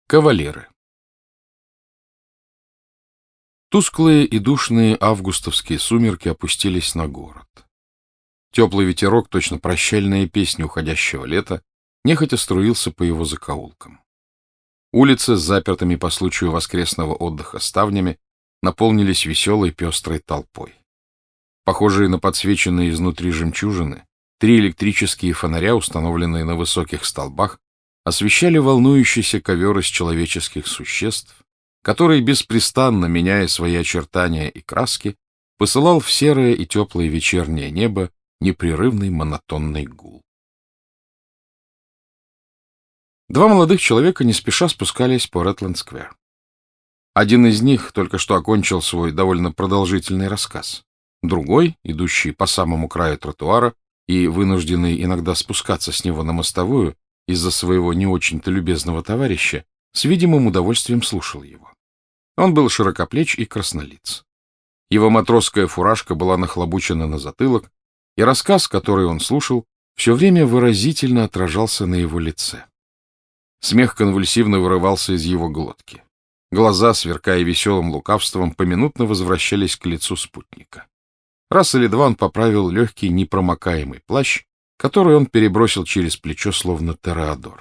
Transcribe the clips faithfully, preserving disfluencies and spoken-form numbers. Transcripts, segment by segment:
Кавалеры. Тусклые и душные августовские сумерки опустились на город. Теплый ветерок, точно прощальная песня уходящего лета, нехотя струился по его закоулкам. Улицы с запертыми по случаю воскресного отдыха ставнями наполнились веселой пестрой толпой. Похожие на подсвеченные изнутри жемчужины, три электрические фонаря, установленные на высоких столбах, освещали волнующийся ковер из человеческих существ, который, беспрестанно меняя свои очертания и краски, посылал в серое и теплое вечернее небо непрерывный монотонный гул. Два молодых человека не спеша спускались по Ретленд-сквер. Один из них только что окончил свой довольно продолжительный рассказ. Другой, идущий по самому краю тротуара и вынужденный иногда спускаться с него на мостовую из-за своего не очень-то любезного товарища, с видимым удовольствием слушал его. Он был широкоплеч и краснолиц. Его матросская фуражка была нахлобучена на затылок, и рассказ, который он слушал, все время выразительно отражался на его лице. Смех конвульсивно вырывался из его глотки. Глаза, сверкая веселым лукавством, поминутно возвращались к лицу спутника. Раз или два он поправил легкий непромокаемый плащ, который он перебросил через плечо, словно тореадор.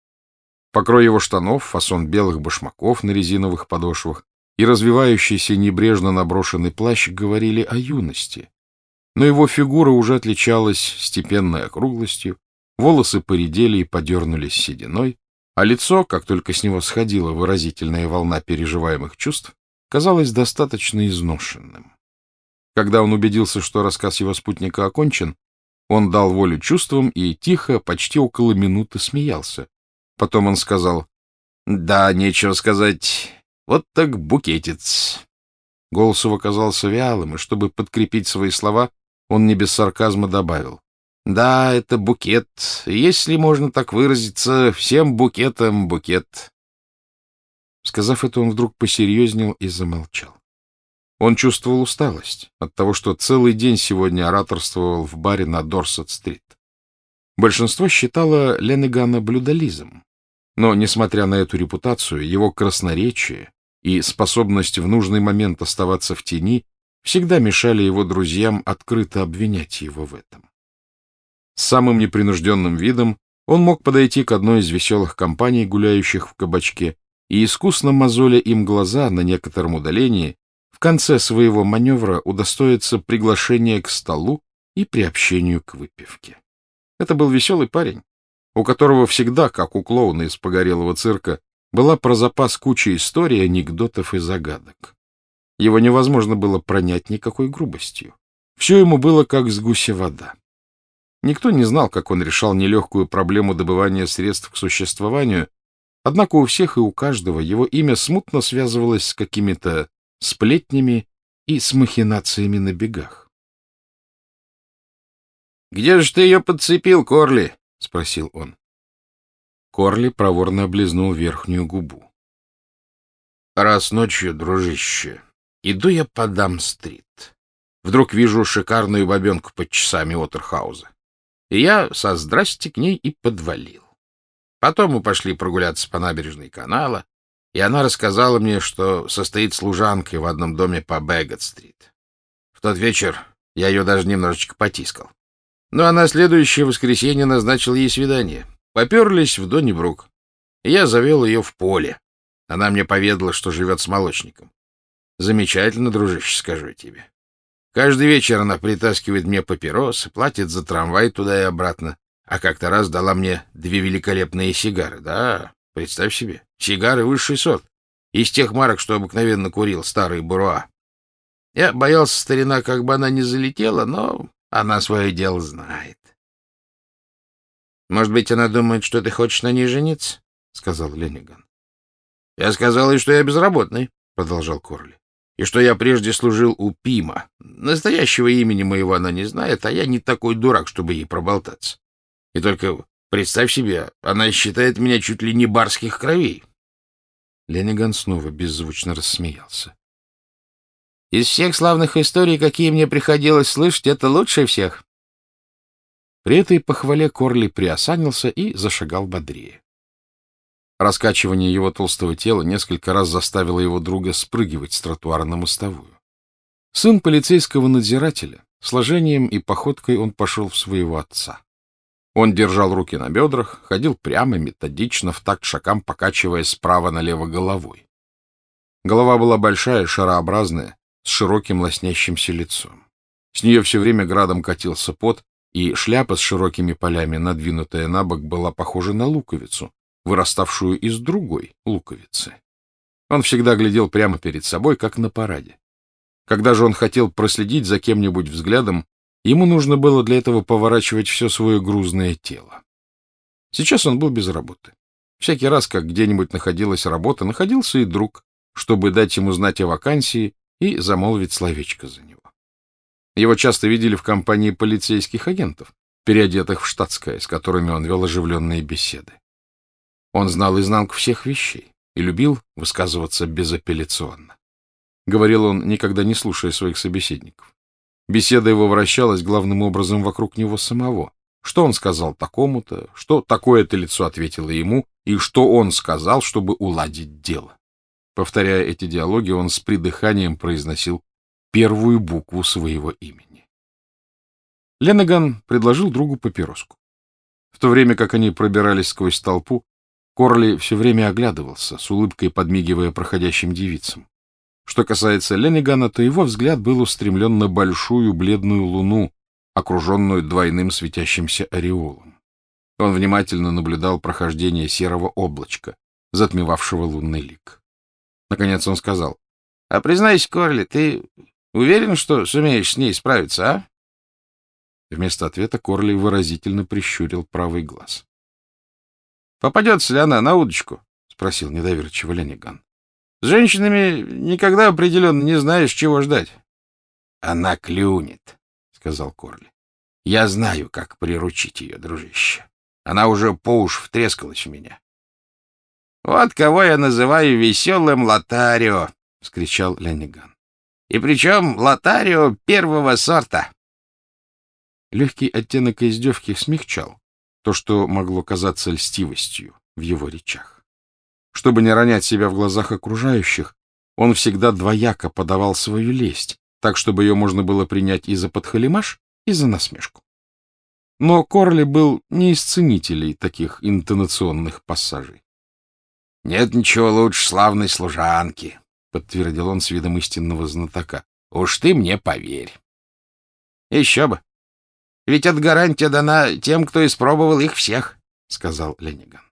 Покрой его штанов, фасон белых башмаков на резиновых подошвах и развивающийся небрежно наброшенный плащ говорили о юности. Но его фигура уже отличалась степенной округлостью, волосы поредели и подернулись сединой, а лицо, как только с него сходила выразительная волна переживаемых чувств, казалось достаточно изношенным. Когда он убедился, что рассказ его спутника окончен, он дал волю чувствам и тихо, почти около минуты смеялся. Потом он сказал: «Да, нечего сказать, вот так букетец». Голос его казался вялым, и чтобы подкрепить свои слова, он не без сарказма добавил: «Да, это букет, если можно так выразиться, всем букетам букет». Сказав это, он вдруг посерьезнел и замолчал. Он чувствовал усталость от того, что целый день сегодня ораторствовал в баре на Дорсет-стрит. Большинство считало Леннегана блюдолизом, но, несмотря на эту репутацию, его красноречие и способность в нужный момент оставаться в тени всегда мешали его друзьям открыто обвинять его в этом. С самым непринужденным видом он мог подойти к одной из веселых компаний, гуляющих в кабачке, и, искусно мозоля им глаза на некотором удалении, в конце своего маневра удостоиться приглашения к столу и приобщению к выпивке. Это был веселый парень, у которого всегда, как у клоуна из погорелого цирка, была про запас куча историй, анекдотов и загадок. Его невозможно было пронять никакой грубостью. Все ему было как с гуся вода. Никто не знал, как он решал нелегкую проблему добывания средств к существованию, однако у всех и у каждого его имя смутно связывалось с какими-то сплетнями и с махинациями на бегах. — Где же ты ее подцепил, Корли? — спросил он. Корли проворно облизнул верхнюю губу. — Раз ночью, дружище, иду я по Дам-стрит. Вдруг вижу шикарную бабенку под часами Уотерхауза. И я со здрасте к ней и подвалил. Потом мы пошли прогуляться по набережной канала, и она рассказала мне, что состоит служанкой в одном доме по Бэггот-стрит. В тот вечер я ее даже немножечко потискал. Ну а на следующее воскресенье назначил ей свидание. Поперлись в Доннибрук, и я завел ее в поле. Она мне поведала, что живет с молочником. Замечательно, дружище, скажу я тебе. Каждый вечер она притаскивает мне папиросы, платит за трамвай туда и обратно, а как-то раз дала мне две великолепные сигары. Да, представь себе, сигары высший сорт, из тех марок, что обыкновенно курил старый буруа. Я боялся, старина, как бы она не залетела, но она свое дело знает. — Может быть, она думает, что ты хочешь на ней жениться? — сказал Леннеган. — Я сказал ей, что я безработный, — продолжал Корли, — и что я прежде служил у Пима. Настоящего имени моего она не знает, а я не такой дурак, чтобы ей проболтаться. И только представь себе, она считает меня чуть ли не барских кровей. Леннеган снова беззвучно рассмеялся. — Из всех славных историй, какие мне приходилось слышать, это лучше всех. При этой похвале Корли приосанился и зашагал бодрее. Раскачивание его толстого тела несколько раз заставило его друга спрыгивать с тротуара на мостовую. Сын полицейского надзирателя, сложением и походкой он пошел в своего отца. Он держал руки на бедрах, ходил прямо, методично, в такт шагам, покачивая справа налево головой. Голова была большая, шарообразная, с широким лоснящимся лицом. С нее все время градом катился пот, и шляпа с широкими полями, надвинутая на бок, была похожа на луковицу, выраставшую из другой луковицы. Он всегда глядел прямо перед собой, как на параде. Когда же он хотел проследить за кем-нибудь взглядом, ему нужно было для этого поворачивать все свое грузное тело. Сейчас он был без работы. Всякий раз, как где-нибудь находилась работа, находился и друг, чтобы дать ему знать о вакансии и замолвить словечко за него. Его часто видели в компании полицейских агентов, переодетых в штатское, с которыми он вел оживленные беседы. Он знал изнанку всех вещей и любил высказываться безапелляционно. Говорил он, никогда не слушая своих собеседников. Беседа его вращалась главным образом вокруг него самого. Что он сказал такому-то, что такое-то лицо ответило ему, и что он сказал, чтобы уладить дело. Повторяя эти диалоги, он с придыханием произносил первую букву своего имени. Леннеган предложил другу папироску. В то время как они пробирались сквозь толпу, Корли все время оглядывался, с улыбкой подмигивая проходящим девицам. Что касается Леннегана, то его взгляд был устремлен на большую бледную луну, окруженную двойным светящимся ореолом. Он внимательно наблюдал прохождение серого облачка, затмевавшего лунный лик. Наконец он сказал: — А признайся, Корли, ты уверен, что сумеешь с ней справиться, а? Вместо ответа Корли выразительно прищурил правый глаз. — Попадется ли она на удочку? — спросил недоверчиво Леннеган. — С женщинами никогда определенно не знаешь, чего ждать. — Она клюнет, — сказал Корли. — Я знаю, как приручить ее, дружище. Она уже по уж втрескалась в меня. — Вот кого я называю веселым Лотарио, — вскричал Леннеган. — И причем Лотарио первого сорта. Легкий оттенок издевки смягчал то, что могло казаться льстивостью в его речах. Чтобы не ронять себя в глазах окружающих, он всегда двояко подавал свою лесть, так, чтобы ее можно было принять и за подхалимаш, и за насмешку. Но Корли был не из ценителей таких интонационных пассажей. — Нет ничего лучше славной служанки, — подтвердил он с видом истинного знатока. — Уж ты мне поверь. — Еще бы. Ведь эта гарантия дана тем, кто испробовал их всех, — сказал Леннеган.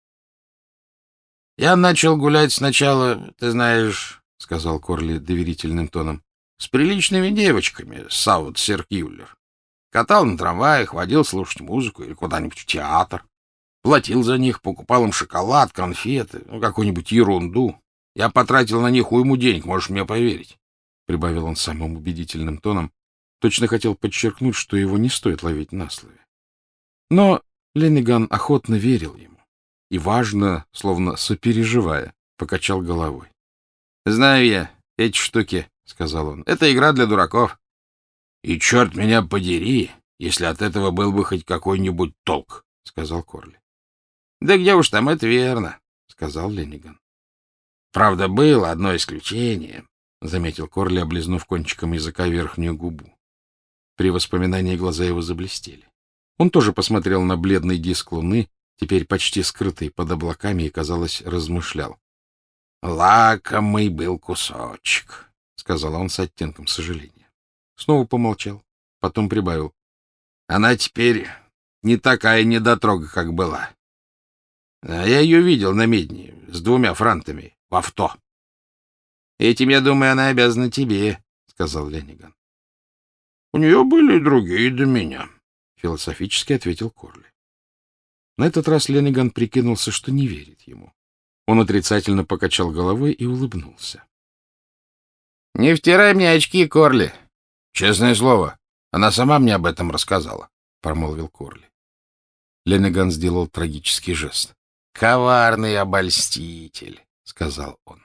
— Я начал гулять сначала, ты знаешь, — сказал Корли доверительным тоном, — с приличными девочками, Саут-Серкюллер. Катал на трамваях, водил слушать музыку или куда-нибудь в театр. Платил за них, покупал им шоколад, конфеты, ну, какую-нибудь ерунду. Я потратил на них уйму денег, можешь мне поверить, — прибавил он самым убедительным тоном. Точно хотел подчеркнуть, что его не стоит ловить на слове. Но Леннеган охотно верил ему и, важно, словно сопереживая, покачал головой. — Знаю я эти штуки, — сказал он. — Это игра для дураков. — И черт меня подери, если от этого был бы хоть какой-нибудь толк, — сказал Корли. — Да где уж там, это верно, — сказал Леннеган. — Правда, было одно исключение, — заметил Корли, облизнув кончиком языка верхнюю губу. При воспоминании глаза его заблестели. Он тоже посмотрел на бледный диск луны, теперь почти скрытый под облаками, и, казалось, размышлял. — Лакомый был кусочек, — сказал он с оттенком сожаления. Снова помолчал, потом прибавил. — Она теперь не такая недотрога, как была. А я ее видел на медне с двумя франтами в авто. — Этим, я думаю, она обязана тебе, — сказал Леннеган. — У нее были и другие до меня, — философически ответил Корли. На этот раз Леннеган прикинулся, что не верит ему. Он отрицательно покачал головой и улыбнулся. — Не втирай мне очки, Корли. — Честное слово, она сама мне об этом рассказала, — промолвил Корли. Леннеган сделал трагический жест. — Коварный обольститель, — сказал он.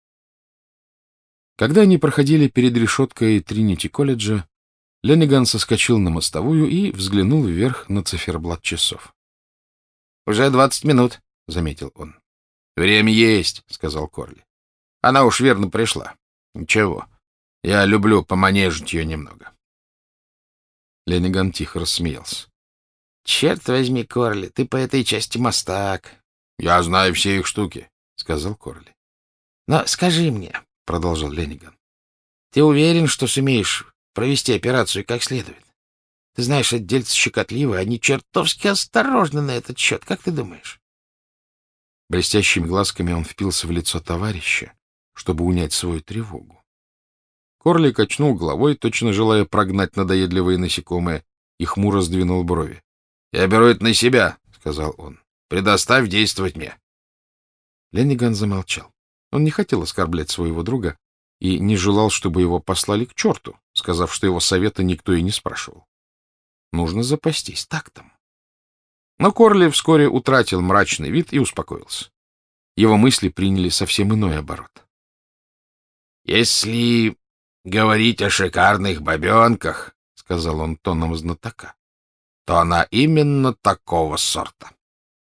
Когда они проходили перед решеткой Тринити-колледжа, Леннеган соскочил на мостовую и взглянул вверх на циферблат часов. — Уже двадцать минут, — заметил он. — Время есть, — сказал Корли. — Она уж верно пришла. Ничего, я люблю поманежить ее немного. Лениган тихо рассмеялся. — Черт возьми, Корли, ты по этой части мастак. — Я знаю все их штуки, — сказал Корли. — Но скажи мне, — продолжал Лениган, — ты уверен, что сумеешь провести операцию как следует? Ты знаешь, отдельцы щекотливые, они чертовски осторожны на этот счет. Как ты думаешь? Блестящими глазками он впился в лицо товарища, чтобы унять свою тревогу. Корли качнул головой, точно желая прогнать надоедливые насекомые, и хмуро сдвинул брови. — Я беру это на себя, — сказал он. — Предоставь действовать мне. Лениган замолчал. Он не хотел оскорблять своего друга и не желал, чтобы его послали к черту, сказав, что его совета никто и не спрашивал. Нужно запастись тактом. Но Корли вскоре утратил мрачный вид и успокоился. Его мысли приняли совсем иной оборот. — Если говорить о шикарных бабенках, — сказал он тоном знатока, — то она именно такого сорта.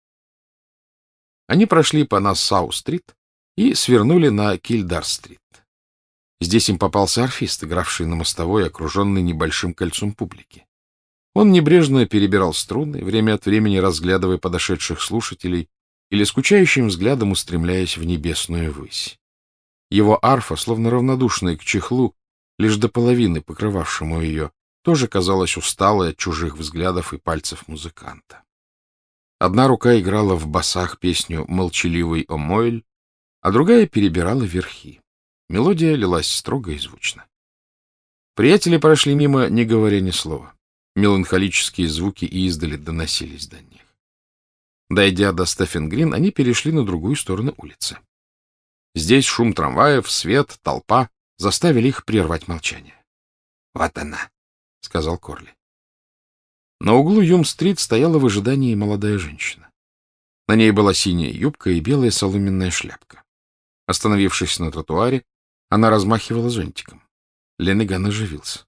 Они прошли по Нассау-стрит и свернули на Кильдар-стрит. Здесь им попался орфист, игравший на мостовой, окруженный небольшим кольцом публики. Он небрежно перебирал струны, время от времени разглядывая подошедших слушателей или скучающим взглядом устремляясь в небесную высь. Его арфа, словно равнодушная к чехлу, лишь до половины покрывавшему ее, тоже казалась усталой от чужих взглядов и пальцев музыканта. Одна рука играла в басах песню «Молчаливый Омойль», а другая перебирала верхи. Мелодия лилась строго и звучно. Приятели прошли мимо, не говоря ни слова. Меланхолические звуки и издали доносились до них. Дойдя до Стефен-Грин, они перешли на другую сторону улицы. Здесь шум трамваев, свет, толпа заставили их прервать молчание. — Вот она, — сказал Корли. На углу Юм-стрит стояла в ожидании молодая женщина. На ней была синяя юбка и белая соломенная шляпка. Остановившись на тротуаре, она размахивала зонтиком. Лениган оживился.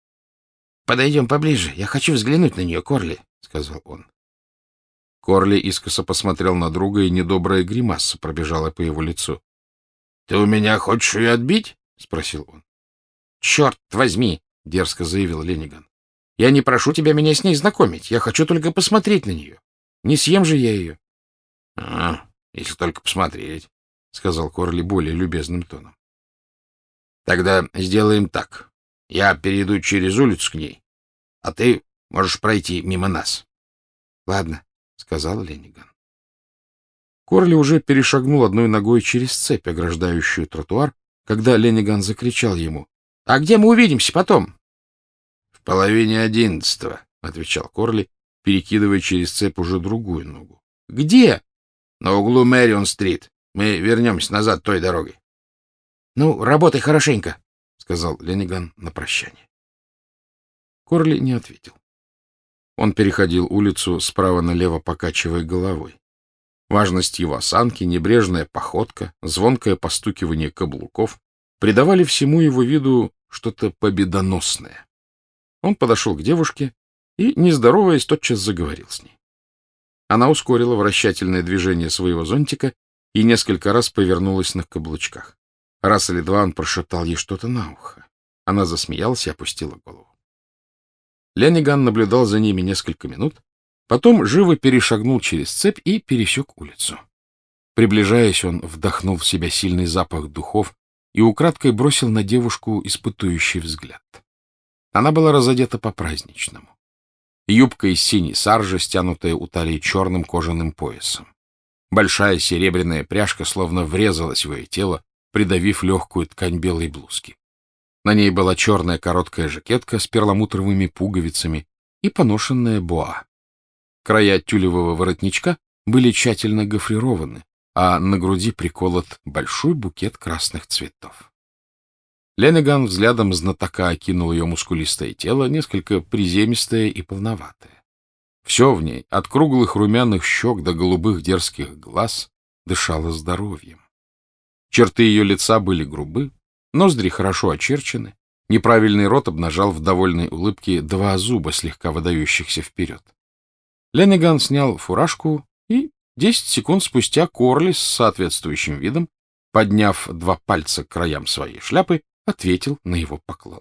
— Подойдем поближе. Я хочу взглянуть на нее, Корли, — сказал он. Корли искоса посмотрел на друга, и недобрая гримаса пробежала по его лицу. — Ты у меня хочешь ее отбить? — спросил он. — Черт возьми, — дерзко заявил Лениган. — Я не прошу тебя меня с ней знакомить. Я хочу только посмотреть на нее. Не съем же я ее. — А, если только посмотреть, — сказал Корли более любезным тоном. — Тогда сделаем так. Я перейду через улицу к ней, а ты можешь пройти мимо нас. — Ладно, — сказал Лениган. Корли уже перешагнул одной ногой через цепь, ограждающую тротуар, когда Лениган закричал ему: — А где мы увидимся потом? — В половине одиннадцатого, — отвечал Корли, перекидывая через цепь уже другую ногу. — Где? — На углу Мэрион-стрит. Мы вернемся назад той дорогой. — Ну, работай хорошенько, — сказал Лениган на прощание. Корли не ответил. Он переходил улицу справа налево, покачивая головой. Важность его осанки, небрежная походка, звонкое постукивание каблуков придавали всему его виду что-то победоносное. Он подошел к девушке и, не здороваясь, тотчас заговорил с ней. Она ускорила вращательное движение своего зонтика и несколько раз повернулась на каблучках. Раз или два он прошептал ей что-то на ухо. Она засмеялась и опустила голову. Лениган наблюдал за ними несколько минут, потом живо перешагнул через цепь и пересек улицу. Приближаясь, он вдохнул в себя сильный запах духов и украдкой бросил на девушку испытующий взгляд. Она была разодета по-праздничному. Юбка из синей саржи, стянутая у талии черным кожаным поясом. Большая серебряная пряжка словно врезалась в ее тело, придавив легкую ткань белой блузки. На ней была черная короткая жакетка с перламутровыми пуговицами и поношенная боа. Края тюлевого воротничка были тщательно гофрированы, а на груди приколот большой букет красных цветов. Лениган взглядом знатока окинул ее мускулистое тело, несколько приземистое и полноватое. Все в ней, от круглых румяных щек до голубых дерзких глаз, дышало здоровьем. Черты ее лица были грубы, ноздри хорошо очерчены, неправильный рот обнажал в довольной улыбке два зуба, слегка выдающихся вперед. Лениган снял фуражку и Десять секунд спустя Корли с соответствующим видом, подняв два пальца к краям своей шляпы, ответил на его поклон.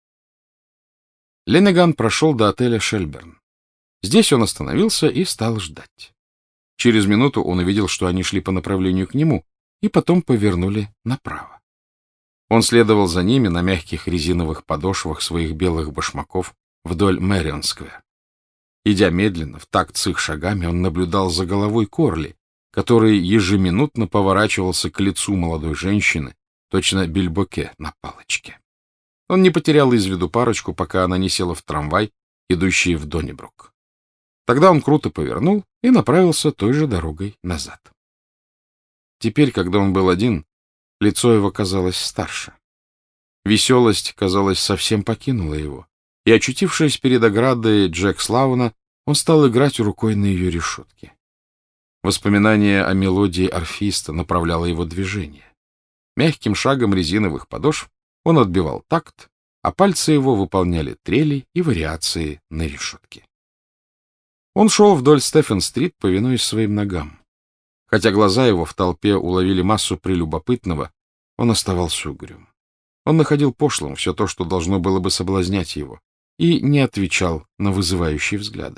Леннеган прошел до отеля «Шельберн». Здесь он остановился и стал ждать. Через минуту он увидел, что они шли по направлению к нему, и потом повернули направо. Он следовал за ними на мягких резиновых подошвах своих белых башмаков вдоль Мэрион-сквер. Идя медленно, в такт с их шагами, он наблюдал за головой Корли, который ежеминутно поворачивался к лицу молодой женщины, точно бильбоке на палочке. Он не потерял из виду парочку, пока она не села в трамвай, идущий в Доннибрук. Тогда он круто повернул и направился той же дорогой назад. Теперь, когда он был один, лицо его казалось старше. Веселость, казалось, совсем покинула его, и, очутившись перед оградой Джек Слауна, он стал играть рукой на ее решетке. Воспоминание о мелодии орфиста направляло его движение. Мягким шагом резиновых подошв он отбивал такт, а пальцы его выполняли трели и вариации на решетке. Он шел вдоль Стефен-стрит, повинуясь своим ногам. Хотя глаза его в толпе уловили массу прелюбопытного, он оставался угрюм. Он находил пошлым все то, что должно было бы соблазнять его, и не отвечал на вызывающие взгляды.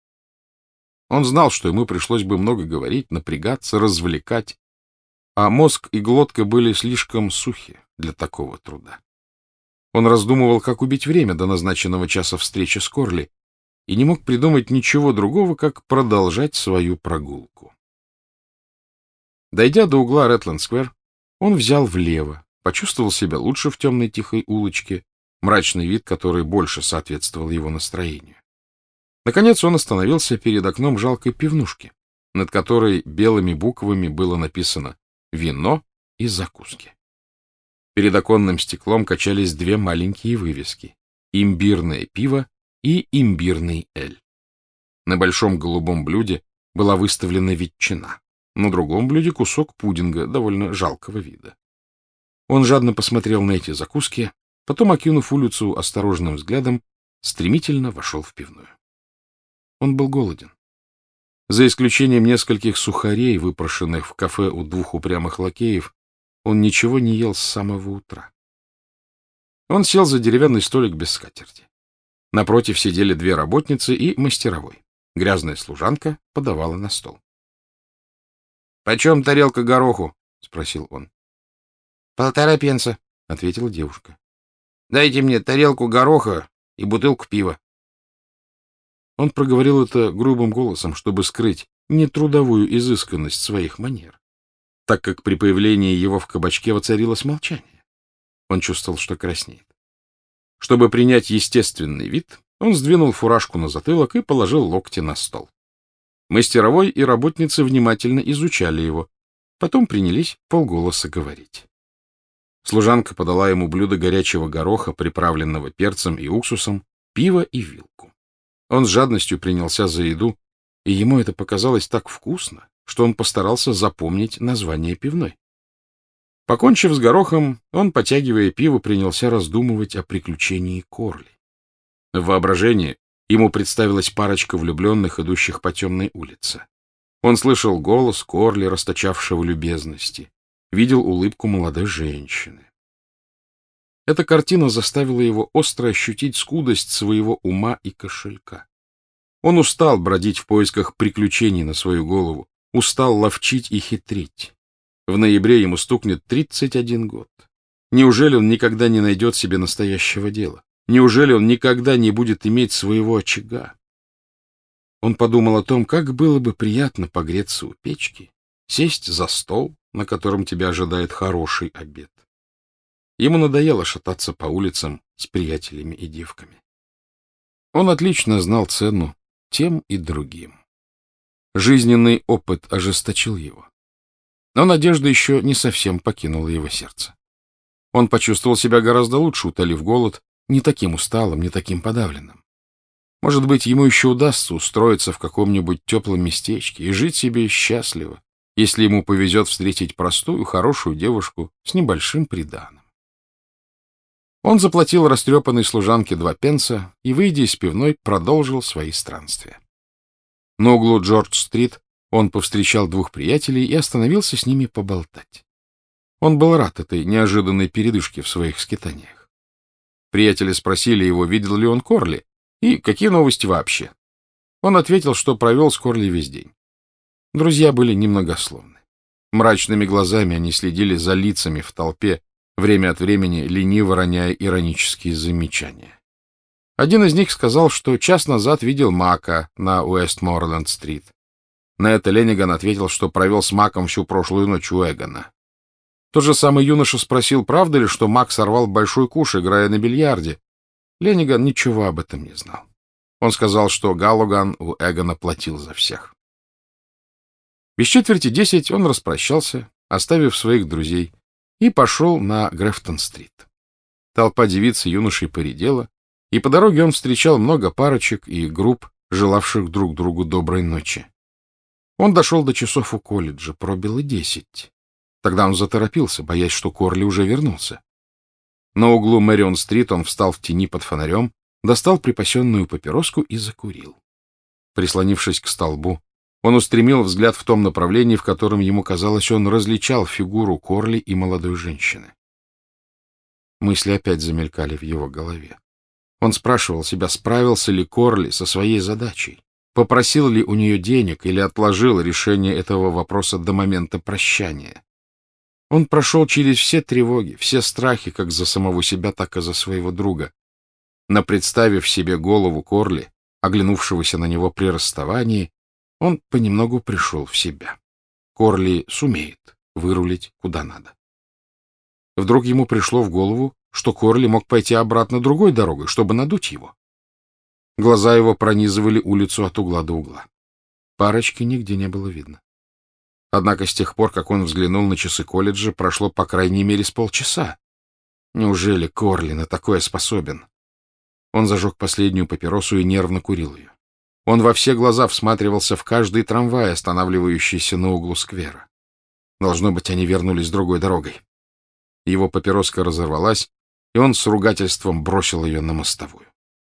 Он знал, что ему пришлось бы много говорить, напрягаться, развлекать, а мозг и глотка были слишком сухи для такого труда. Он раздумывал, как убить время до назначенного часа встречи с Корли, и не мог придумать ничего другого, как продолжать свою прогулку. Дойдя до угла Ретленд-сквер, он взял влево, почувствовал себя лучше в темной тихой улочке, мрачный вид, который больше соответствовал его настроению. Наконец он остановился перед окном жалкой пивнушки, над которой белыми буквами было написано «Вино и закуски». Перед оконным стеклом качались две маленькие вывески — «Имбирное пиво» и «Имбирный эль». На большом голубом блюде была выставлена ветчина, на другом блюде кусок пудинга довольно жалкого вида. Он жадно посмотрел на эти закуски, потом, окинув улицу осторожным взглядом, стремительно вошел в пивную. Он был голоден. За исключением нескольких сухарей, выпрошенных в кафе у двух упрямых лакеев, он ничего не ел с самого утра. Он сел за деревянный столик без скатерти. Напротив сидели две работницы и мастеровой. Грязная служанка подавала на стол. — Почем тарелка гороху? — спросил он. — Полтора пенса, — ответила девушка. — Дайте мне тарелку гороха и бутылку пива. Он проговорил это грубым голосом, чтобы скрыть нетрудовую изысканность своих манер, так как при появлении его в кабачке воцарилось молчание. Он чувствовал, что краснеет. Чтобы принять естественный вид, он сдвинул фуражку на затылок и положил локти на стол. Мастеровой и работницы внимательно изучали его, потом принялись вполголоса говорить. Служанка подала ему блюдо горячего гороха, приправленного перцем и уксусом, пиво и вилку. Он с жадностью принялся за еду, и ему это показалось так вкусно, что он постарался запомнить название пивной. Покончив с горохом, он, потягивая пиво, принялся раздумывать о приключении Корли. В воображении ему представилась парочка влюбленных, идущих по темной улице. Он слышал голос Корли, расточавшего любезности, видел улыбку молодой женщины. Эта картина заставила его остро ощутить скудость своего ума и кошелька. Он устал бродить в поисках приключений на свою голову, устал ловчить и хитрить. В ноябре ему стукнет тридцать один год. Неужели он никогда не найдет себе настоящего дела? Неужели он никогда не будет иметь своего очага? Он подумал о том, как было бы приятно погреться у печки, сесть за стол, на котором тебя ожидает хороший обед. Ему надоело шататься по улицам с приятелями и девками. Он отлично знал цену тем и другим. Жизненный опыт ожесточил его. Но надежда еще не совсем покинула его сердце. Он почувствовал себя гораздо лучше, утолив голод, не таким усталым, не таким подавленным. Может быть, ему еще удастся устроиться в каком-нибудь теплом местечке и жить себе счастливо, если ему повезет встретить простую, хорошую девушку с небольшим приданым. Он заплатил растрепанной служанке два пенса и, выйдя из пивной, продолжил свои странствия. На углу Джордж-стрит Он повстречал двух приятелей и остановился с ними поболтать. Он был рад этой неожиданной передышке в своих скитаниях. Приятели спросили его, видел ли он Корли и какие новости вообще. Он ответил, что провел с Корли весь день. Друзья были немногословны. Мрачными глазами они следили за лицами в толпе, время от времени лениво роняя иронические замечания. Один из них сказал, что час назад видел Мака на Уэстморленд-стрит. На это Лениган ответил, что провел с Маком всю прошлую ночь у Эгона. Тот же самый юноша спросил, правда ли, что Мак сорвал большой куш, играя на бильярде. Лениган ничего об этом не знал. Он сказал, что Галлоган у Эгона платил за всех. Без четверти десять он распрощался, оставив своих друзей, и пошел на Грефтон-стрит. Толпа девиц и юношей поредела, и по дороге он встречал много парочек и групп, желавших друг другу доброй ночи. Он дошел до часов у колледжа, пробило десять. Тогда он заторопился, боясь, что Корли уже вернулся. На углу Мэрион-стрит он встал в тени под фонарем, достал припасенную папироску и закурил. Прислонившись к столбу, он устремил взгляд в том направлении, в котором ему казалось, он различал фигуру Корли и молодой женщины. Мысли опять замелькали в его голове. Он спрашивал себя, справился ли Корли со своей задачей, попросил ли у нее денег или отложил решение этого вопроса до момента прощания. Он прошел через все тревоги, все страхи, как за самого себя, так и за своего друга. Но, представив себе голову Корли, оглянувшегося на него при расставании, он понемногу пришел в себя. Корли сумеет вырулить куда надо. Вдруг ему пришло в голову, что Корли мог пойти обратно другой дорогой, чтобы надуть его. Глаза его пронизывали улицу от угла до угла. Парочки нигде не было видно. Однако с тех пор, как он взглянул на часы колледжа, прошло по крайней мере с полчаса. Неужели Корли на такое способен? Он зажег последнюю папиросу и нервно курил ее. Он во все глаза всматривался в каждый трамвай, останавливающийся на углу сквера. Должно быть, они вернулись другой дорогой. Его папироска разорвалась, и он с ругательством бросил ее на мостовую.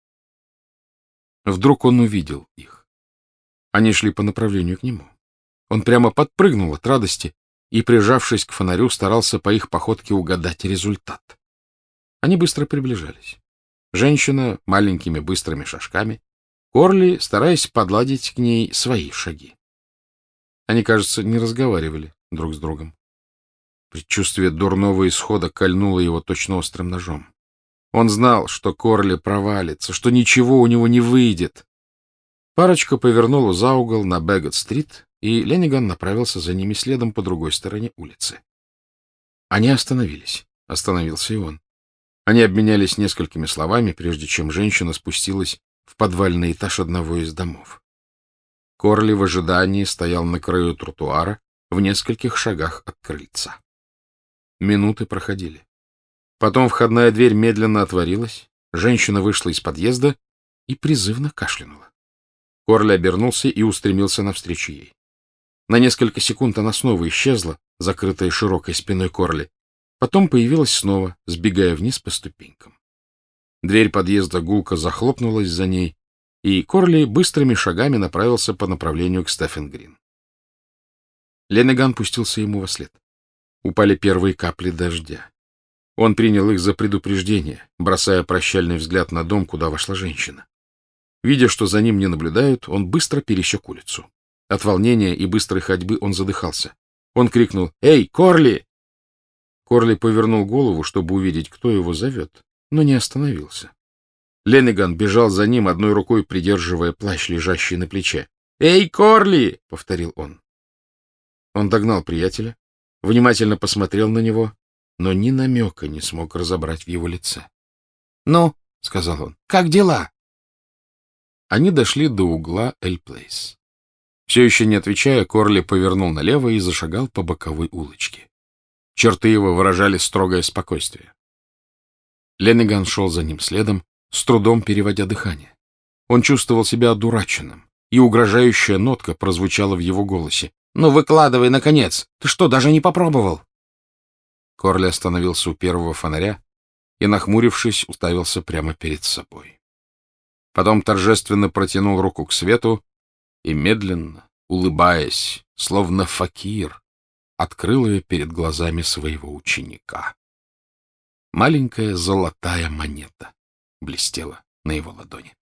Вдруг он увидел их. Они шли по направлению к нему. Он прямо подпрыгнул от радости и, прижавшись к фонарю, старался по их походке угадать результат. Они быстро приближались. Женщина маленькими быстрыми шажками, Корли, стараясь подладить к ней свои шаги. Они, кажется, не разговаривали друг с другом. Предчувствие дурного исхода кольнуло его точно острым ножом. Он знал, что Корли провалится, что ничего у него не выйдет. Парочка повернула за угол на Бэггот-стрит, и Лениган направился за ними следом по другой стороне улицы. Они остановились. Остановился и он. Они обменялись несколькими словами, прежде чем женщина спустилась в подвальный этаж одного из домов. Корли в ожидании стоял на краю тротуара в нескольких шагах от крыльца. Минуты проходили. Потом входная дверь медленно отворилась, женщина вышла из подъезда и призывно кашлянула. Корли обернулся и устремился навстречу ей. На несколько секунд она снова исчезла, закрытая широкой спиной Корли. Потом появилась снова, сбегая вниз по ступенькам. Дверь подъезда гулко захлопнулась за ней, и Корли быстрыми шагами направился по направлению к Стефен-Грин. Лениган пустился ему вослед. Упали первые капли дождя. Он принял их за предупреждение, бросая прощальный взгляд на дом, куда вошла женщина. Видя, что за ним не наблюдают, он быстро пересек улицу. От волнения и быстрой ходьбы он задыхался. Он крикнул: «Эй, Корли!» Корли повернул голову, чтобы увидеть, кто его зовет, но не остановился. Лениган бежал за ним, одной рукой придерживая плащ, лежащий на плече. «Эй, Корли!» — повторил он. Он догнал приятеля, внимательно посмотрел на него, но ни намека не смог разобрать в его лице. «Ну», — сказал он, — «как дела?» Они дошли до угла Эль-Плейс. Все еще не отвечая, Корли повернул налево и зашагал по боковой улочке. Черты его выражали строгое спокойствие. Лениган шел за ним следом, с трудом переводя дыхание. Он чувствовал себя одураченным, и угрожающая нотка прозвучала в его голосе. «Ну, выкладывай, наконец! Ты что, даже не попробовал?» Корли остановился у первого фонаря и, нахмурившись, уставился прямо перед собой. Потом торжественно протянул руку к свету и медленно, улыбаясь, словно факир, открыл ее перед глазами своего ученика. Маленькая золотая монета блестела на его ладони.